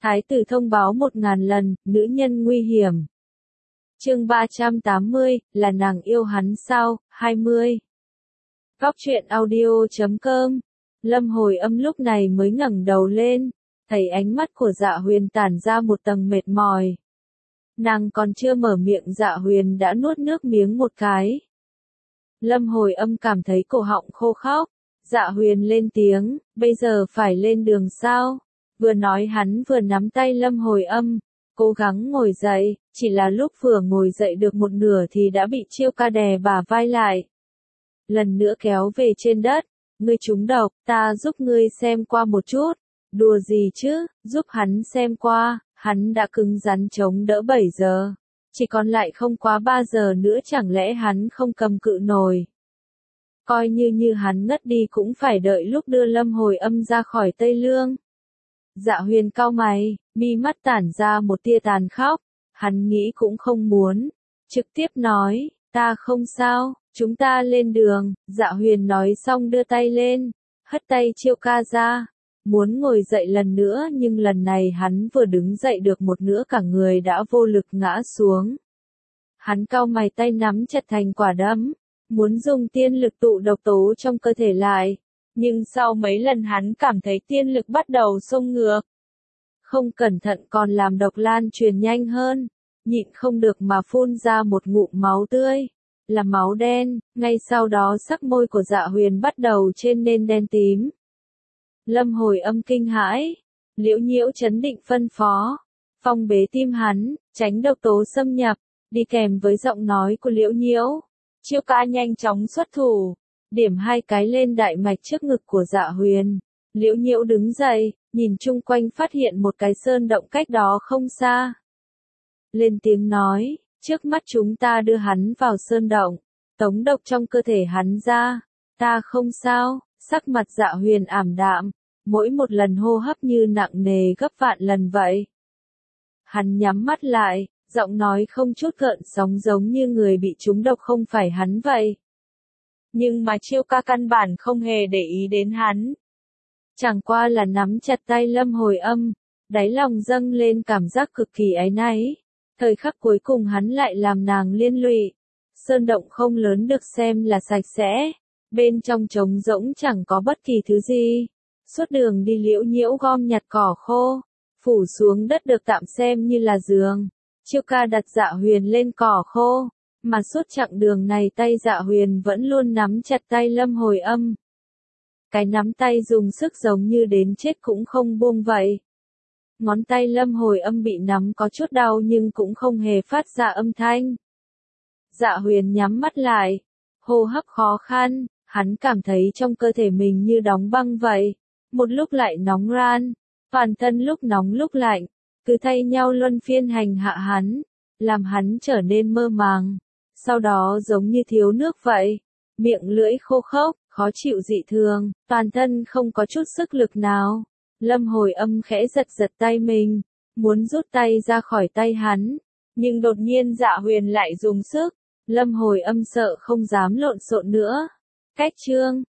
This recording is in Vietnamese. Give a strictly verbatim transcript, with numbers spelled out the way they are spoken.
Thái tử thông báo một ngàn lần, nữ nhân nguy hiểm. Chương ba trăm tám mươi, là nàng yêu hắn sao? hai mươi. Góc truyện audio chấm com. Lâm Hồi Âm lúc này mới ngẩng đầu lên, thấy ánh mắt của Dạ Huyền tản ra một tầng mệt mỏi. Nàng còn chưa mở miệng Dạ Huyền đã nuốt nước miếng một cái. Lâm Hồi Âm cảm thấy cổ họng khô khốc. Dạ Huyền lên tiếng, bây giờ phải lên đường sao? Vừa nói hắn vừa nắm tay Lâm Hồi Âm, cố gắng ngồi dậy, chỉ là lúc vừa ngồi dậy được một nửa thì đã bị Chiêu Ca đè bả vai lại. Lần nữa kéo về trên đất, ngươi trúng độc, ta giúp ngươi xem qua một chút. Đùa gì chứ, giúp hắn xem qua, hắn đã cứng rắn chống đỡ bảy giờ. Chỉ còn lại không quá ba giờ nữa, chẳng lẽ hắn không cầm cự nổi. Coi như như hắn ngất đi cũng phải đợi lúc đưa Lâm Hồi Âm ra khỏi Tây Lương. Dạ Huyền cau mày, mi mắt tản ra một tia tàn khốc, hắn nghĩ cũng không muốn, trực tiếp nói, ta không sao, chúng ta lên đường. Dạ Huyền nói xong đưa tay lên, hất tay Chiêu Ca ra, muốn ngồi dậy lần nữa, nhưng lần này hắn vừa đứng dậy được một nửa cả người đã vô lực ngã xuống. Hắn cau mày, tay nắm chặt thành quả đấm, muốn dùng tiên lực tụ độc tố trong cơ thể lại. Nhưng sau mấy lần hắn cảm thấy tiên lực bắt đầu xông ngược. Không cẩn thận còn làm độc lan truyền nhanh hơn, nhịn không được mà phun ra một ngụm máu tươi, là máu đen, ngay sau đó sắc môi của Dạ Huyền bắt đầu trên nên đen tím. Lâm Hồi Âm kinh hãi, Liễu Nhiễu chấn định phân phó, phong bế tim hắn, tránh độc tố xâm nhập, đi kèm với giọng nói của Liễu Nhiễu. Chiêu Ca nhanh chóng xuất thủ, điểm hai cái lên đại mạch trước ngực của Dạ Huyền. Liễu Nhiễu đứng dậy, nhìn chung quanh phát hiện một cái sơn động cách đó không xa. Lên tiếng nói, trước mắt chúng ta đưa hắn vào sơn động, tống độc trong cơ thể hắn ra. Ta không sao. Sắc mặt Dạ Huyền ảm đạm, mỗi một lần hô hấp như nặng nề gấp vạn lần vậy. Hắn nhắm mắt lại, giọng nói không chút gợn sóng giống như người bị trúng độc không phải hắn vậy. Nhưng mà Chiêu Ca căn bản không hề để ý đến hắn. Chẳng qua là nắm chặt tay Lâm Hồi Âm, đáy lòng dâng lên cảm giác cực kỳ áy náy. Thời khắc cuối cùng hắn lại làm nàng liên lụy. Sơn động không lớn được xem là sạch sẽ, bên trong trống rỗng chẳng có bất kỳ thứ gì. Suốt đường đi Liễu Nhiễu gom nhặt cỏ khô, phủ xuống đất được tạm xem như là giường. Chiêu Ca đặt Dạ Huyền lên cỏ khô, mà suốt chặng đường này tay Dạ Huyền vẫn luôn nắm chặt tay Lâm Hồi Âm. Cái nắm tay dùng sức giống như đến chết cũng không buông vậy. Ngón tay Lâm Hồi Âm bị nắm có chút đau nhưng cũng không hề phát ra âm thanh. Dạ Huyền nhắm mắt lại, hô hấp khó khăn, hắn cảm thấy trong cơ thể mình như đóng băng vậy, một lúc lại nóng ran, toàn thân lúc nóng lúc lạnh, cứ thay nhau luân phiên hành hạ hắn, làm hắn trở nên mơ màng, sau đó giống như thiếu nước vậy, miệng lưỡi khô khốc, khó chịu dị thường, toàn thân không có chút sức lực nào. Lâm Hồi Âm khẽ giật giật tay mình, muốn rút tay ra khỏi tay hắn, nhưng đột nhiên Dạ Huyền lại dùng sức, Lâm Hồi Âm sợ không dám lộn xộn nữa. Cách chương